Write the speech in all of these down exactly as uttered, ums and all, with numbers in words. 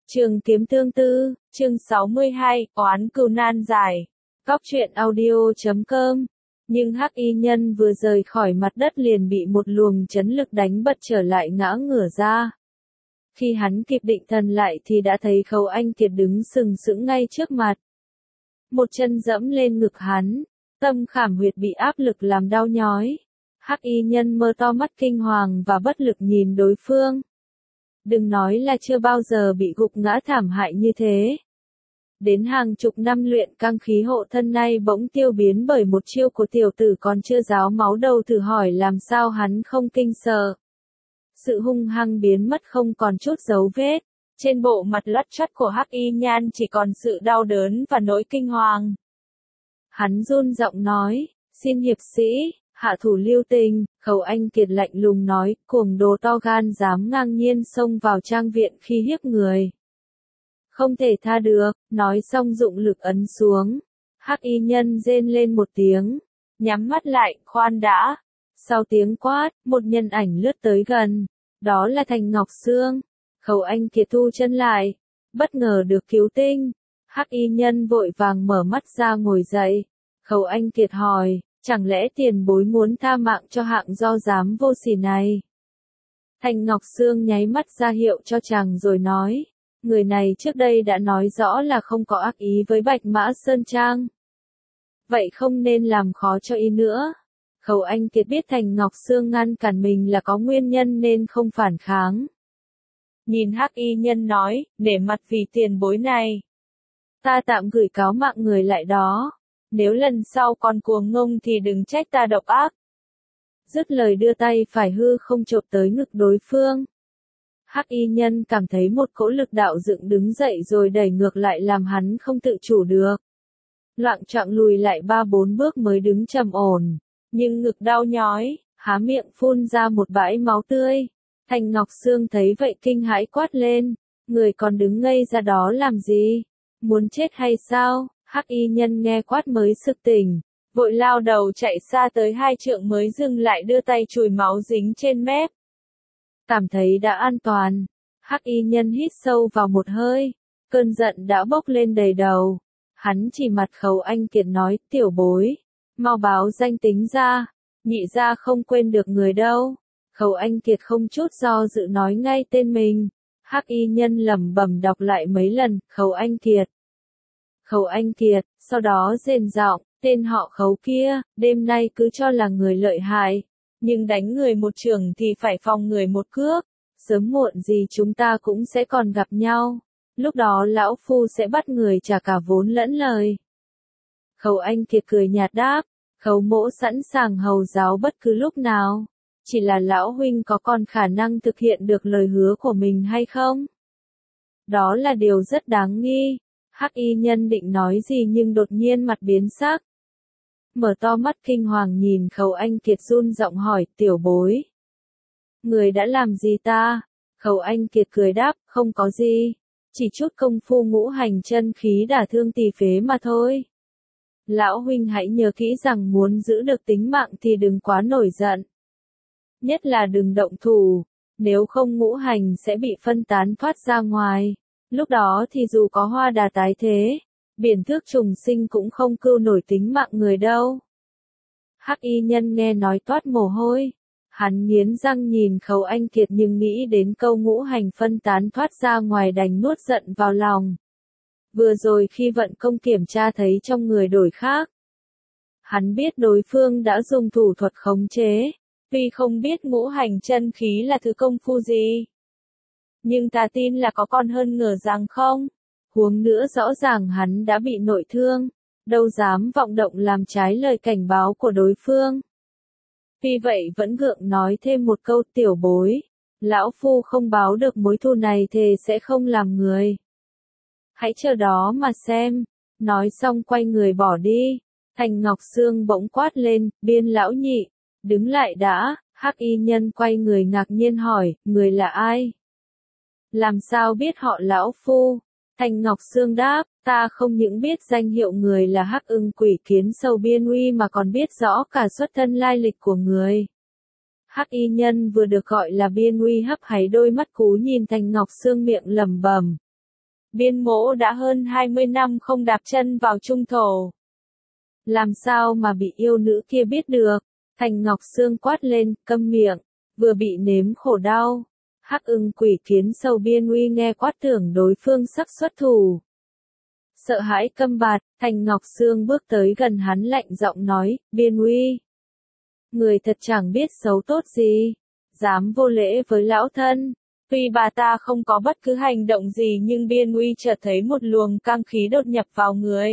Trường kiếm tương tư, chương sáu mươi hai, oán cừu nan giải. Góc truyện audio chấm com. Nhưng hắc y nhân vừa rời khỏi mặt đất liền bị một luồng chấn lực đánh bật trở lại ngã ngửa ra. Khi hắn kịp định thần lại thì đã thấy Khâu Anh Kiệt đứng sừng sững ngay trước mặt. Một chân dẫm lên ngực hắn, tâm khảm huyệt bị áp lực làm đau nhói. Hắc y nhân mơ to mắt kinh hoàng và bất lực nhìn đối phương. Đừng nói là chưa bao giờ bị gục ngã thảm hại như thế. Đến hàng chục năm luyện căng khí hộ thân nay bỗng tiêu biến bởi một chiêu của tiểu tử còn chưa ráo máu đầu, thử hỏi làm sao hắn không kinh sợ. Sự hung hăng biến mất không còn chút dấu vết. Trên bộ mặt lất chất của hắc y nhan chỉ còn sự đau đớn và nỗi kinh hoàng. Hắn run giọng nói, xin hiệp sĩ, hạ thủ lưu tình. Khâu Anh Kiệt lạnh lùng nói, cuồng đồ to gan dám ngang nhiên xông vào trang viện khi hiếp người. Không thể tha được, nói xong dụng lực ấn xuống. Hắc y nhân rên lên một tiếng, nhắm mắt lại, khoan đã. Sau tiếng quát, một nhân ảnh lướt tới gần, đó là Thành Ngọc Sương. Khâu Anh Kiệt thu chân lại, bất ngờ được cứu tinh. Hắc y nhân vội vàng mở mắt ra ngồi dậy. Khâu Anh Kiệt hỏi, chẳng lẽ tiền bối muốn tha mạng cho hạng do dám vô sỉ này? Thành Ngọc Sương nháy mắt ra hiệu cho chàng rồi nói, người này trước đây đã nói rõ là không có ác ý với Bạch Mã Sơn Trang. Vậy không nên làm khó cho y nữa. Khâu Anh Kiệt biết Thành Ngọc Sương ngăn cản mình là có nguyên nhân nên không phản kháng. Nhìn hắc y nhân nói, để mặt vì tiền bối này. Ta tạm gửi cáo mạng người lại đó. Nếu lần sau còn cuồng ngông thì đừng trách ta độc ác. Dứt lời đưa tay phải hư không chộp tới ngực đối phương. Hắc y nhân cảm thấy một cỗ lực đạo dựng đứng dậy rồi đẩy ngược lại làm hắn không tự chủ được. Loạng choạng lùi lại ba bốn bước mới đứng trầm ổn. Nhưng ngực đau nhói, há miệng phun ra một bãi máu tươi. Thành Ngọc Sương thấy vậy kinh hãi quát lên. Người còn đứng ngây ra đó làm gì? Muốn chết hay sao? Hắc y nhân nghe quát mới sực tỉnh, vội lao đầu chạy xa tới hai trượng mới dừng lại, đưa tay chùi máu dính trên mép. Cảm thấy đã an toàn, hắc y nhân hít sâu vào một hơi, cơn giận đã bốc lên đầy đầu. Hắn chỉ mặt Khâu Anh Kiệt nói, tiểu bối, mau báo danh tính ra, nhị gia không quên được người đâu. Khâu Anh Kiệt không chút do dự nói ngay tên mình. Hắc y nhân lẩm bẩm đọc lại mấy lần, Khâu Anh Kiệt. Khâu Anh Kiệt, sau đó rền giọng, tên họ Khâu kia, đêm nay cứ cho là người lợi hại, nhưng đánh người một chưởng thì phải phòng người một cước, sớm muộn gì chúng ta cũng sẽ còn gặp nhau, lúc đó lão phu sẽ bắt người trả cả vốn lẫn lời. Khâu Anh Kiệt cười nhạt đáp, Khâu mỗ sẵn sàng hầu giáo bất cứ lúc nào, chỉ là lão huynh có còn khả năng thực hiện được lời hứa của mình hay không? Đó là điều rất đáng nghi. Hắc y nhân định nói gì nhưng đột nhiên mặt biến sắc. Mở to mắt kinh hoàng nhìn Khâu Anh Kiệt run giọng hỏi, tiểu bối. Người đã làm gì ta? Khâu Anh Kiệt cười đáp, không có gì. Chỉ chút công phu ngũ hành chân khí đả thương tỳ phế mà thôi. Lão huynh hãy nhớ kỹ rằng muốn giữ được tính mạng thì đừng quá nổi giận. Nhất là đừng động thủ, nếu không ngũ hành sẽ bị phân tán thoát ra ngoài. Lúc đó thì dù có hoa đà tái thế, biển thước trùng sinh cũng không cưu nổi tính mạng người đâu. Hắc y nhân nghe nói toát mồ hôi. Hắn nghiến răng nhìn Khâu Anh Kiệt nhưng nghĩ đến câu ngũ hành phân tán thoát ra ngoài đành nuốt giận vào lòng. Vừa rồi khi vận công kiểm tra thấy trong người đổi khác. Hắn biết đối phương đã dùng thủ thuật khống chế, vì không biết ngũ hành chân khí là thứ công phu gì. Nhưng ta tin là có con hơn ngờ rằng không. Huống nữa rõ ràng hắn đã bị nội thương, đâu dám vọng động làm trái lời cảnh báo của đối phương. Vì vậy vẫn gượng nói thêm một câu, tiểu bối. Lão phu không báo được mối thù này thề sẽ không làm người. Hãy chờ đó mà xem. Nói xong quay người bỏ đi. Thành Ngọc Sương bỗng quát lên, Biên lão nhị, đứng lại đã. Hắc y nhân quay người ngạc nhiên hỏi, người là ai? Làm sao biết họ lão phu? Thành Ngọc Sương đáp, ta không những biết danh hiệu người là Hắc Ưng Quỷ Kiến Sầu Biên Uy mà còn biết rõ cả xuất thân lai lịch của người. Hắc y nhân vừa được gọi là Biên Uy hấp háy đôi mắt cú nhìn Thành Ngọc Sương miệng lẩm bẩm. Biên mỗ đã hơn hai mươi năm không đạp chân vào trung thổ. Làm sao mà bị yêu nữ kia biết được? Thành Ngọc Sương quát lên, câm miệng, vừa bị nếm khổ đau. Hắc Ưng Quỷ Kiến Sâu Biên Uy nghe quát tưởng đối phương sắp xuất thủ. Sợ hãi câm bạt, Thành Ngọc Sương bước tới gần hắn lạnh giọng nói, Biên Uy. Người thật chẳng biết xấu tốt gì, dám vô lễ với lão thân. Tuy bà ta không có bất cứ hành động gì nhưng Biên Uy chợt thấy một luồng cang khí đột nhập vào người.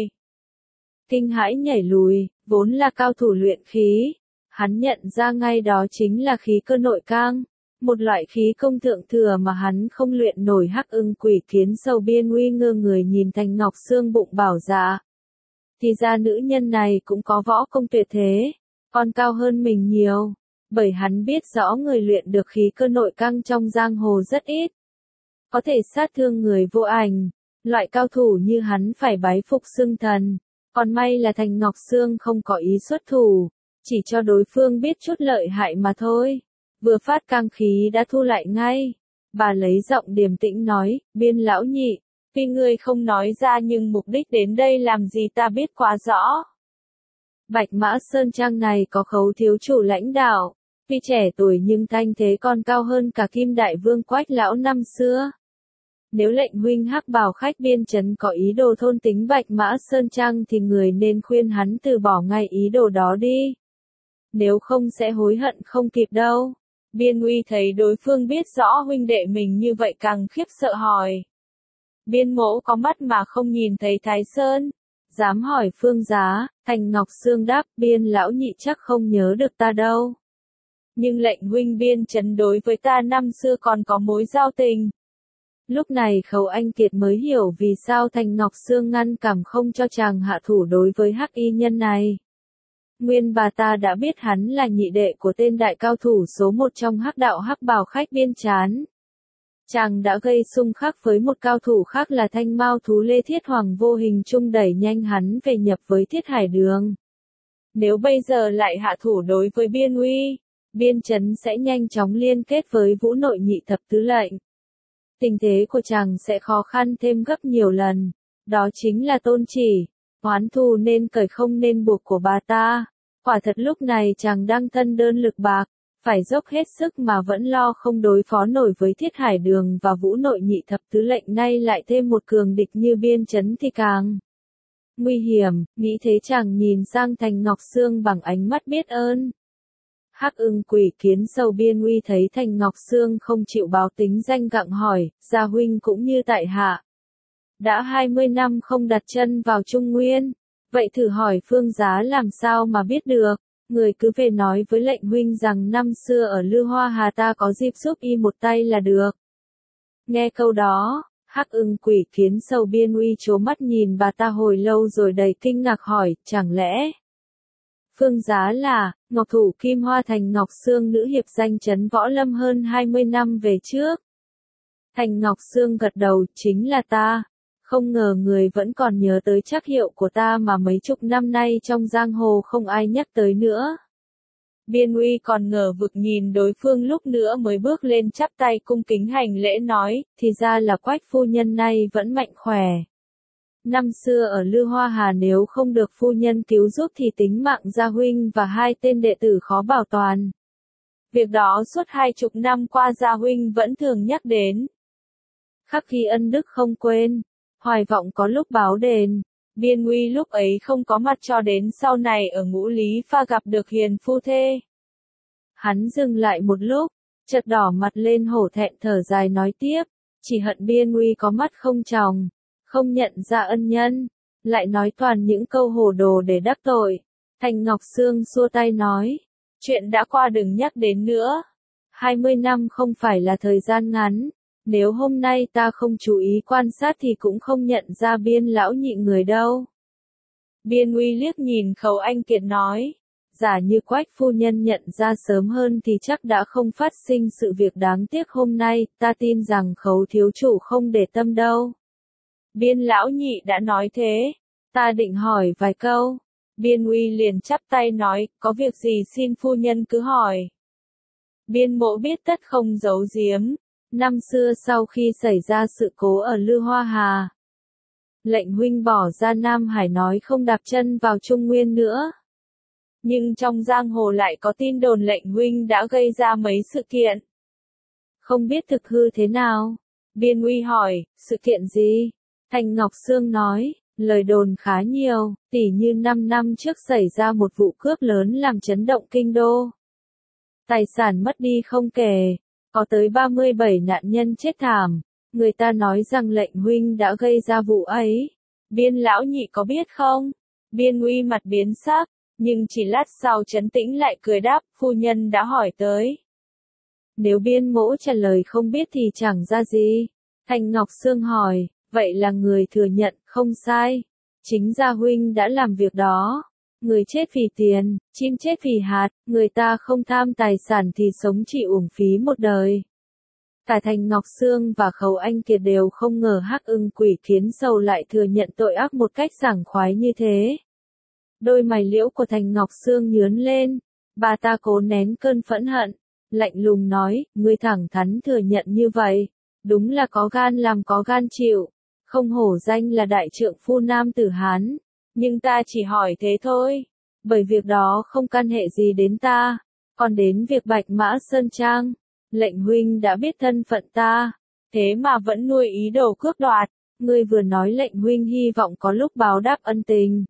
Kinh hãi nhảy lùi, vốn là cao thủ luyện khí. Hắn nhận ra ngay đó chính là khí cơ nội cang, một loại khí công thượng thừa mà hắn không luyện nổi. Hắc Ưng Quỷ Kiến Sâu Biên Uy ngơ người nhìn Thành Ngọc Sương bụng bảo dạ. Thì ra nữ nhân này cũng có võ công tuyệt thế, còn cao hơn mình nhiều, bởi hắn biết rõ người luyện được khí cơ nội cang trong giang hồ rất ít. Có thể sát thương người vô ảnh, loại cao thủ như hắn phải bái phục xưng thần, còn may là Thành Ngọc Sương không có ý xuất thủ. Chỉ cho đối phương biết chút lợi hại mà thôi. Vừa phát cang khí đã thu lại ngay. Bà lấy giọng điềm tĩnh nói, Biên lão nhị, tuy ngươi không nói ra nhưng mục đích đến đây làm gì ta biết quá rõ. Bạch Mã Sơn Trang này có Khấu thiếu chủ lãnh đạo, tuy trẻ tuổi nhưng thanh thế còn cao hơn cả Kim Đại Vương Quách lão năm xưa. Nếu lệnh huynh Hắc Bào khách Biên Trấn có ý đồ thôn tính Bạch Mã Sơn Trang thì người nên khuyên hắn từ bỏ ngay ý đồ đó đi. Nếu không sẽ hối hận không kịp đâu. Biên Uy thấy đối phương biết rõ huynh đệ mình như vậy càng khiếp sợ hỏi. Biên mỗ có mắt mà không nhìn thấy Thái Sơn. Dám hỏi phương giá, Thành Ngọc Sương đáp, Biên lão nhị chắc không nhớ được ta đâu. Nhưng lệnh huynh Biên Trấn đối với ta năm xưa còn có mối giao tình. Lúc này Khấu Anh Kiệt mới hiểu vì sao Thành Ngọc Sương ngăn cản không cho chàng hạ thủ đối với hắc y nhân này. Nguyên bà ta đã biết hắn là nhị đệ của tên đại cao thủ số một trong hắc đạo Hắc Bào khách Biên Trán. Chàng đã gây xung khắc với một cao thủ khác là Thanh Mao thú Lê Thiết Hoàng vô hình chung đẩy nhanh hắn về nhập với Thiết Hải Đường. Nếu bây giờ lại hạ thủ đối với Biên Uy, Biên Trấn sẽ nhanh chóng liên kết với Vũ Nội Nhị Thập Tứ Lệnh. Tình thế của chàng sẽ khó khăn thêm gấp nhiều lần. Đó chính là tôn chỉ. Oán thù nên cởi không nên buộc của bà ta. Quả thật lúc này chàng đang thân đơn lực bạc, phải dốc hết sức mà vẫn lo không đối phó nổi với Thiết Hải Đường và Vũ Nội Nhị Thập Tứ Lệnh, nay lại thêm một cường địch như Biên Trấn thì càng nguy hiểm. Nghĩ thế chàng nhìn sang Thành Ngọc Sương bằng ánh mắt biết ơn. Hắc Ưng Quỷ Kiến Sâu Biên Uy thấy Thành Ngọc Sương không chịu báo tính danh gặng hỏi, gia huynh cũng như tại hạ. Đã hai mươi năm không đặt chân vào Trung Nguyên, vậy thử hỏi phương giá làm sao mà biết được, người cứ về nói với lệnh huynh rằng năm xưa ở Lư Hoa Hà ta có dịp giúp y một tay là được. Nghe câu đó, Hắc Ưng Quỷ Kiến Sâu Biên Uy trố mắt nhìn bà ta hồi lâu rồi đầy kinh ngạc hỏi, chẳng lẽ phương giá là Ngọc Thủ Kim Hoa Thành Ngọc Sương nữ hiệp danh chấn võ lâm hơn hai mươi năm về trước? Thành Ngọc Sương gật đầu, chính là ta. Không ngờ người vẫn còn nhớ tới trắc hiệu của ta mà mấy chục năm nay trong giang hồ không ai nhắc tới nữa. Biên Uy còn ngờ vực nhìn đối phương lúc nữa mới bước lên chắp tay cung kính hành lễ nói, thì ra là Quách phu nhân này vẫn mạnh khỏe. Năm xưa ở Lư Hoa Hà nếu không được phu nhân cứu giúp thì tính mạng gia huynh và hai tên đệ tử khó bảo toàn. Việc đó suốt hai chục năm qua gia huynh vẫn thường nhắc đến. Khắc ghi ân đức không quên, hoài vọng có lúc báo đền. Biên Uy lúc ấy không có mặt cho đến sau này ở Ngũ Lý Pha gặp được hiền phu thê. Hắn dừng lại một lúc, chợt đỏ mặt lên hổ thẹn thở dài nói tiếp, chỉ hận Biên Uy có mắt không tròng, không nhận ra ân nhân, lại nói toàn những câu hồ đồ để đắc tội. Thành Ngọc Sương xua tay nói, chuyện đã qua đừng nhắc đến nữa. hai mươi năm không phải là thời gian ngắn, nếu hôm nay ta không chú ý quan sát thì cũng không nhận ra Biên lão nhị người đâu. Biên Uy liếc nhìn Khấu Anh Kiệt nói, giả như Quách phu nhân nhận ra sớm hơn thì chắc đã không phát sinh sự việc đáng tiếc hôm nay, ta tin rằng Khấu thiếu chủ không để tâm đâu. Biên lão nhị đã nói thế, ta định hỏi vài câu. Biên Uy liền chắp tay nói, có việc gì xin phu nhân cứ hỏi. Biên mộ biết tất không giấu giếm. Năm xưa sau khi xảy ra sự cố ở Lư Hoa Hà, lệnh huynh bỏ ra Nam Hải nói không đạp chân vào Trung Nguyên nữa. Nhưng trong giang hồ lại có tin đồn lệnh huynh đã gây ra mấy sự kiện. Không biết thực hư thế nào? Biên Uy hỏi, sự kiện gì? Thành Ngọc Sương nói, lời đồn khá nhiều, tỉ như năm năm trước xảy ra một vụ cướp lớn làm chấn động kinh đô. Tài sản mất đi không kể, có tới ba mươi bảy nạn nhân chết thảm, người ta nói rằng lệnh huynh đã gây ra vụ ấy. Biên lão nhị có biết không? Biên Uy mặt biến sắc, nhưng chỉ lát sau trấn tĩnh lại cười đáp, phu nhân đã hỏi tới. Nếu Biên mỗ trả lời không biết thì chẳng ra gì. Thành Ngọc Sương hỏi, vậy là người thừa nhận, không sai. Chính gia huynh đã làm việc đó. Người chết vì tiền, chim chết vì hạt, người ta không tham tài sản thì sống chỉ uổng phí một đời. Cả Thành Ngọc Sương và Khấu Anh Kiệt đều không ngờ Hắc Ưng Quỷ Kiến Sầu lại thừa nhận tội ác một cách sảng khoái như thế. Đôi mày liễu của Thành Ngọc Sương nhướng lên, bà ta cố nén cơn phẫn hận, lạnh lùng nói, ngươi thẳng thắn thừa nhận như vậy, đúng là có gan làm có gan chịu, không hổ danh là đại trượng phu nam tử Hán, nhưng ta chỉ hỏi thế thôi, bởi việc đó không can hệ gì đến ta, còn đến việc Bạch Mã Sơn Trang, lệnh huynh đã biết thân phận ta, thế mà vẫn nuôi ý đồ cướp đoạt, ngươi vừa nói lệnh huynh hy vọng có lúc báo đáp ân tình.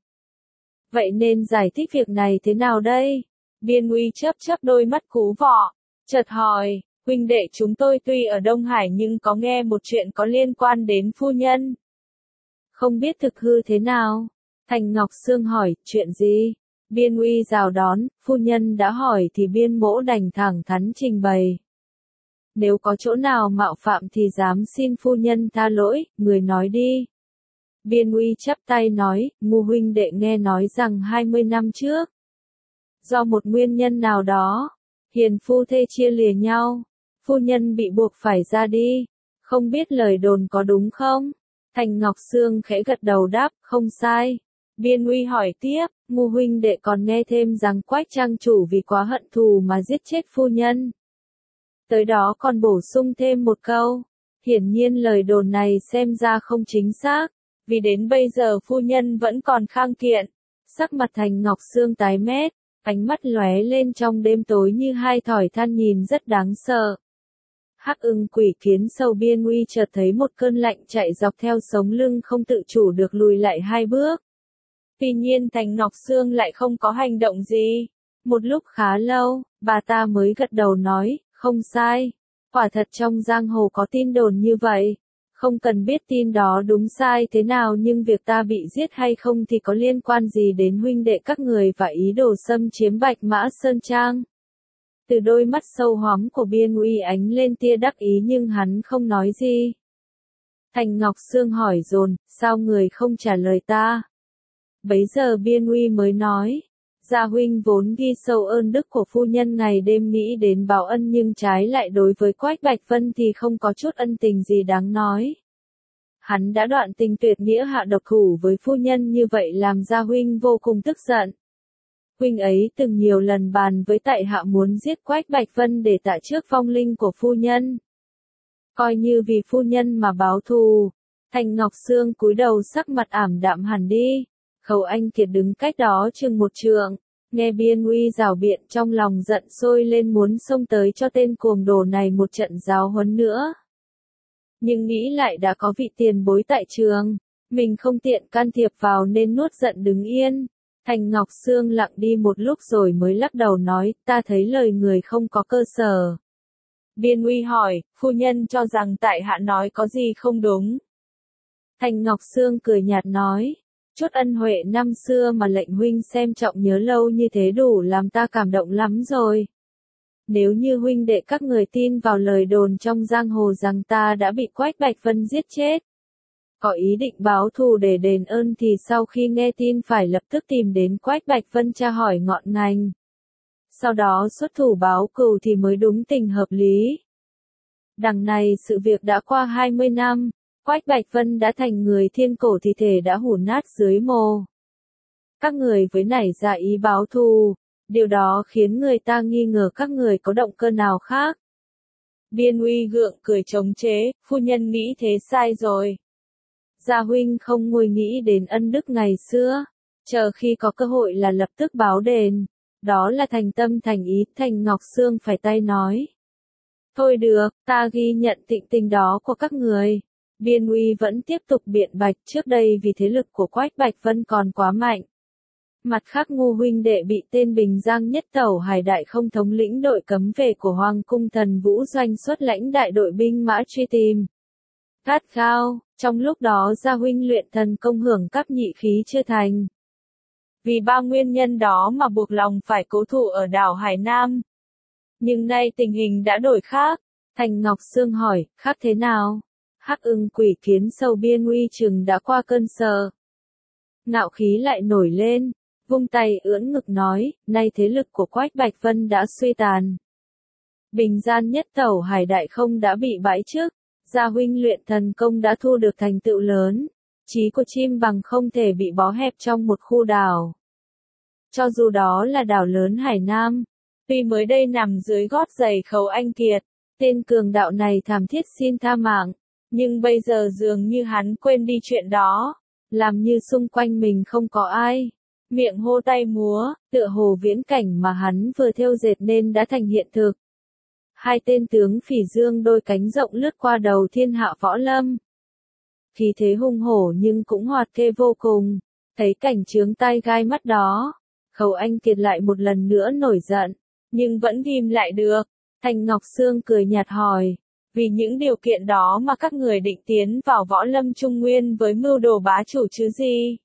Vậy nên giải thích việc này thế nào đây? Biên Uy chớp chớp đôi mắt cú vọ, chợt hỏi, huynh đệ chúng tôi tuy ở Đông Hải nhưng có nghe một chuyện có liên quan đến phu nhân. Không biết thực hư thế nào? Thành Ngọc Sương hỏi, chuyện gì? Biên Uy rào đón, phu nhân đã hỏi thì Biên mỗ đành thẳng thắn trình bày. Nếu có chỗ nào mạo phạm thì dám xin phu nhân tha lỗi, người nói đi. Biên Uy chắp tay nói, ngu huynh đệ nghe nói rằng hai mươi năm trước, do một nguyên nhân nào đó, hiền phu thê chia lìa nhau, phu nhân bị buộc phải ra đi, không biết lời đồn có đúng không? Thành Ngọc Sương khẽ gật đầu đáp, không sai. Biên Uy hỏi tiếp, ngu huynh đệ còn nghe thêm rằng Quách trang chủ vì quá hận thù mà giết chết phu nhân. Tới đó còn bổ sung thêm một câu, hiển nhiên lời đồn này xem ra không chính xác, vì đến bây giờ phu nhân vẫn còn khang kiện. Sắc mặt Thành Ngọc Sương tái mét, ánh mắt lóe lên trong đêm tối như hai thỏi than nhìn rất đáng sợ. Hắc Ưng Quỷ Kiến Sầu Biên Uy chợt thấy một cơn lạnh chạy dọc theo sống lưng không tự chủ được lùi lại hai bước. Tuy nhiên Thành Ngọc Sương lại không có hành động gì. Một lúc khá lâu, bà ta mới gật đầu nói, không sai. Quả thật trong giang hồ có tin đồn như vậy. Không cần biết tin đó đúng sai thế nào nhưng việc ta bị giết hay không thì có liên quan gì đến huynh đệ các người và ý đồ xâm chiếm Bạch Mã Sơn Trang. Từ đôi mắt sâu hoắm của Biên Uy ánh lên tia đắc ý nhưng hắn không nói gì. Thành Ngọc Sương hỏi dồn, sao người không trả lời ta? Bấy giờ Biên Uy mới nói, gia huynh vốn ghi sâu ơn đức của phu nhân ngày đêm nghĩ đến báo ân nhưng trái lại đối với Quách Bạch Vân thì không có chút ân tình gì đáng nói. Hắn đã đoạn tình tuyệt nghĩa hạ độc thủ với phu nhân như vậy làm gia huynh vô cùng tức giận. Huynh ấy từng nhiều lần bàn với tại hạ muốn giết Quách Bạch Vân để tạ trước vong linh của phu nhân. Coi như vì phu nhân mà báo thù. Thành Ngọc Sương cúi đầu sắc mặt ảm đạm hẳn đi. Khấu Anh Kiệt đứng cách đó chừng một trượng, nghe Biên Uy rảo biện trong lòng giận sôi lên muốn xông tới cho tên cuồng đồ này một trận giáo huấn nữa. Nhưng nghĩ lại đã có vị tiền bối tại trường, mình không tiện can thiệp vào nên nuốt giận đứng yên. Thành Ngọc Sương lặng đi một lúc rồi mới lắc đầu nói, ta thấy lời người không có cơ sở. Biên Uy hỏi, phu nhân cho rằng tại hạ nói có gì không đúng. Thành Ngọc Sương cười nhạt nói, chút ân huệ năm xưa mà lệnh huynh xem trọng nhớ lâu như thế đủ làm ta cảm động lắm rồi. Nếu như huynh đệ các người tin vào lời đồn trong giang hồ rằng ta đã bị Quách Bạch Vân giết chết, có ý định báo thù để đền ơn thì sau khi nghe tin phải lập tức tìm đến Quách Bạch Vân tra hỏi ngọn ngành. Sau đó xuất thủ báo cừu thì mới đúng tình hợp lý. Đằng này sự việc đã qua hai mươi năm, Quách Bạch Vân đã thành người thiên cổ thi thể đã hủ nát dưới mồ. Các người với nảy ra ý báo thù, điều đó khiến người ta nghi ngờ các người có động cơ nào khác. Biên Uy gượng cười chống chế, phu nhân nghĩ thế sai rồi. Gia huynh không ngồi nghĩ đến ân đức ngày xưa, chờ khi có cơ hội là lập tức báo đền, đó là thành tâm thành ý. Thành Ngọc Sương phải tay nói. Thôi được, ta ghi nhận tịnh tình đó của các người. Biên Uy vẫn tiếp tục biện bạch, trước đây vì thế lực của Quách Bạch Vân còn quá mạnh. Mặt khác Ngô huynh đệ bị tên Bình Giang nhất tẩu hải đại không thống lĩnh đội cấm vệ của Hoàng cung Thần Vũ Doanh xuất lãnh đại đội binh mã truy tìm. Gắt gao, trong lúc đó Gia huynh luyện thần công hưởng cấp nhị khí chưa thành. Vì ba nguyên nhân đó mà buộc lòng phải cố thủ ở đảo Hải Nam. Nhưng nay tình hình đã đổi khác. Thành Ngọc Sương hỏi, khác thế nào? Hắc Ưng quỷ kiến sâu Biên Uy chừng đã qua cơn sợ. Ngạo khí lại nổi lên, vung tay ưỡn ngực nói, nay thế lực của Quách Bạch Vân đã suy tàn. Bình Gian nhất tẩu hải đại không đã bị bãi trước, Gia huynh luyện thần công đã thu được thành tựu lớn, chí của chim bằng không thể bị bó hẹp trong một khu đảo. Cho dù đó là đảo lớn Hải Nam, tuy mới đây nằm dưới gót giày Khấu Anh Kiệt, tên cường đạo này thảm thiết xin tha mạng, nhưng bây giờ dường như hắn quên đi chuyện đó, làm như xung quanh mình không có ai. Miệng hô tay múa, tựa hồ viễn cảnh mà hắn vừa thêu dệt nên đã thành hiện thực. Hai tên tướng phỉ dương đôi cánh rộng lướt qua đầu thiên hạ võ lâm. Khí thế hung hổ nhưng cũng hoạt kê vô cùng, thấy cảnh chướng tai gai mắt đó. Khấu Anh Kiệt lại một lần nữa nổi giận, nhưng vẫn ghim lại được. Thành Ngọc Sương cười nhạt hỏi, vì những điều kiện đó mà các người định tiến vào võ lâm Trung Nguyên với mưu đồ bá chủ chứ gì?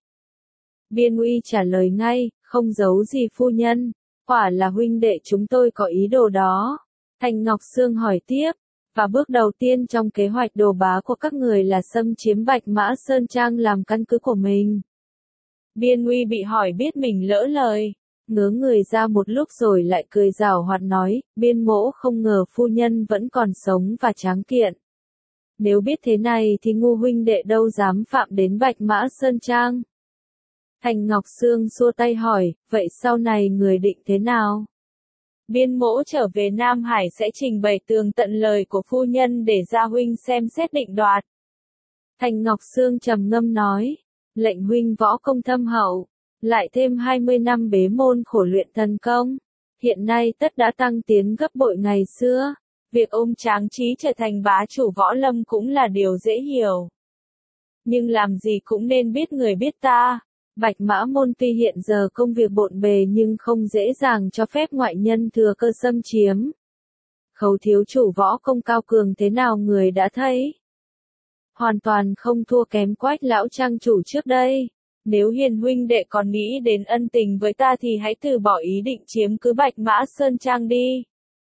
Biên Uy trả lời ngay, không giấu gì phu nhân, quả là huynh đệ chúng tôi có ý đồ đó. Thành Ngọc Sương hỏi tiếp, và bước đầu tiên trong kế hoạch đồ bá của các người là xâm chiếm Bạch Mã Sơn Trang làm căn cứ của mình. Biên Uy bị hỏi biết mình lỡ lời, ngớ người ra một lúc rồi lại cười giảo hoạt nói, Biên mỗ không ngờ phu nhân vẫn còn sống và tráng kiện. Nếu biết thế này thì Ngô huynh đệ đâu dám phạm đến Bạch Mã Sơn Trang. Thành Ngọc Sương xua tay hỏi, vậy sau này người định thế nào? Biên mỗ trở về Nam Hải sẽ trình bày tường tận lời của phu nhân để Gia huynh xem xét định đoạt. Thành Ngọc Sương trầm ngâm nói, lệnh huynh võ công thâm hậu, lại thêm hai mươi năm bế môn khổ luyện thần công, hiện nay tất đã tăng tiến gấp bội ngày xưa, việc ôm tráng trí trở thành bá chủ võ lâm cũng là điều dễ hiểu. Nhưng làm gì cũng nên biết người biết ta. Bạch Mã Môn tuy hiện giờ công việc bộn bề nhưng không dễ dàng cho phép ngoại nhân thừa cơ xâm chiếm. Khấu thiếu chủ võ công cao cường thế nào người đã thấy. Hoàn toàn không thua kém Quách lão trang chủ trước đây. Nếu Hiền huynh đệ còn nghĩ đến ân tình với ta thì hãy từ bỏ ý định chiếm cứ Bạch Mã Sơn Trang đi.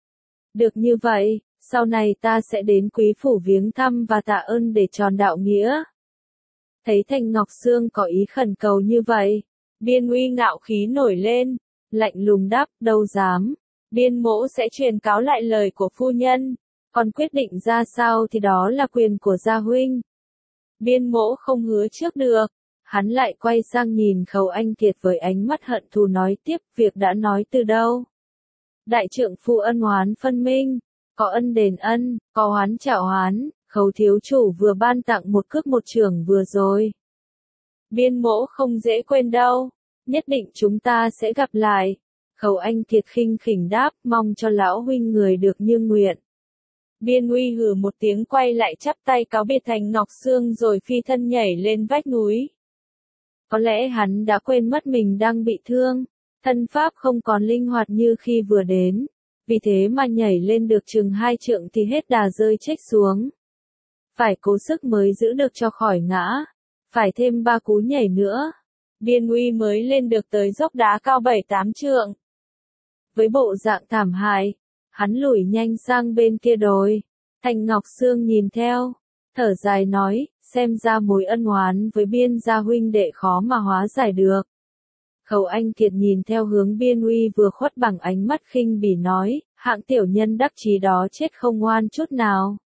Được như vậy, sau này ta sẽ đến quý phủ viếng thăm và tạ ơn để tròn đạo nghĩa. Thấy Thành Ngọc Sương có ý khẩn cầu như vậy, Biên Uy ngạo khí nổi lên, lạnh lùng đáp, đâu dám, Biên mỗ sẽ truyền cáo lại lời của phu nhân, còn quyết định ra sao thì đó là quyền của Gia huynh. Biên mỗ không hứa trước được. Hắn lại quay sang nhìn Khấu Anh Kiệt với ánh mắt hận thù nói tiếp, việc đã nói từ đâu. Đại trượng phu ân oán phân minh, có ân đền ân, có oán trả oán. Khấu thiếu chủ vừa ban tặng một cước một chưởng vừa rồi. Biên mỗ không dễ quên đâu, nhất định chúng ta sẽ gặp lại. Khấu Anh Kiệt khinh khỉnh đáp, mong cho lão huynh người được như nguyện. Biên Uy hừ một tiếng quay lại chắp tay cáo biệt Thành Ngọc Sương rồi phi thân nhảy lên vách núi. Có lẽ hắn đã quên mất mình đang bị thương, thân pháp không còn linh hoạt như khi vừa đến, vì thế mà nhảy lên được chừng hai trượng thì hết đà rơi chết xuống. Phải cố sức mới giữ được cho khỏi ngã, phải thêm ba cú nhảy nữa, Biên Uy mới lên được tới dốc đá cao bảy tám trượng. Với bộ dạng thảm hại, hắn lủi nhanh sang bên kia đồi. Thành Ngọc Sương nhìn theo, thở dài nói, xem ra mối ân oán với Biên gia huynh đệ khó mà hóa giải được. Khấu Anh Kiệt nhìn theo hướng Biên Uy vừa khuất bằng ánh mắt khinh bỉ nói, hạng tiểu nhân đắc chí đó chết không ngoan chút nào.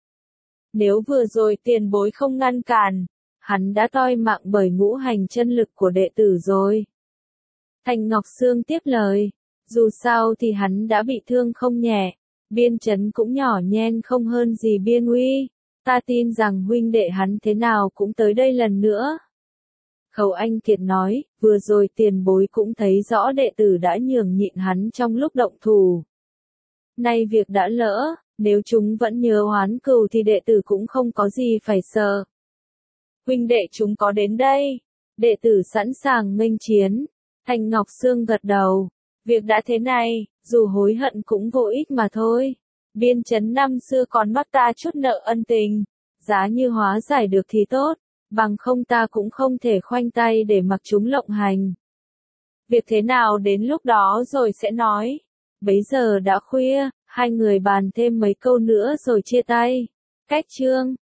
Nếu vừa rồi tiền bối không ngăn cản, hắn đã toi mạng bởi ngũ hành chân lực của đệ tử rồi. Thành Ngọc Sương tiếp lời, dù sao thì hắn đã bị thương không nhẹ, Biên Chấn cũng nhỏ nhen không hơn gì Biên Uy. Ta tin rằng huynh đệ hắn thế nào cũng tới đây lần nữa. Khấu Anh Kiệt nói, vừa rồi tiền bối cũng thấy rõ đệ tử đã nhường nhịn hắn trong lúc động thủ. Nay việc đã lỡ, nếu chúng vẫn nhớ oán cừu thì đệ tử cũng không có gì phải sợ. Huynh đệ chúng có đến đây. Đệ tử sẵn sàng nghênh chiến. Thành Ngọc Sương gật đầu. Việc đã thế này, dù hối hận cũng vô ích mà thôi. Biên Chấn năm xưa còn mắc ta chút nợ ân tình. Giá như hóa giải được thì tốt. Bằng không ta cũng không thể khoanh tay để mặc chúng lộng hành. Việc thế nào đến lúc đó rồi sẽ nói. Bấy giờ đã khuya, hai người bàn thêm mấy câu nữa rồi chia tay. Cách chương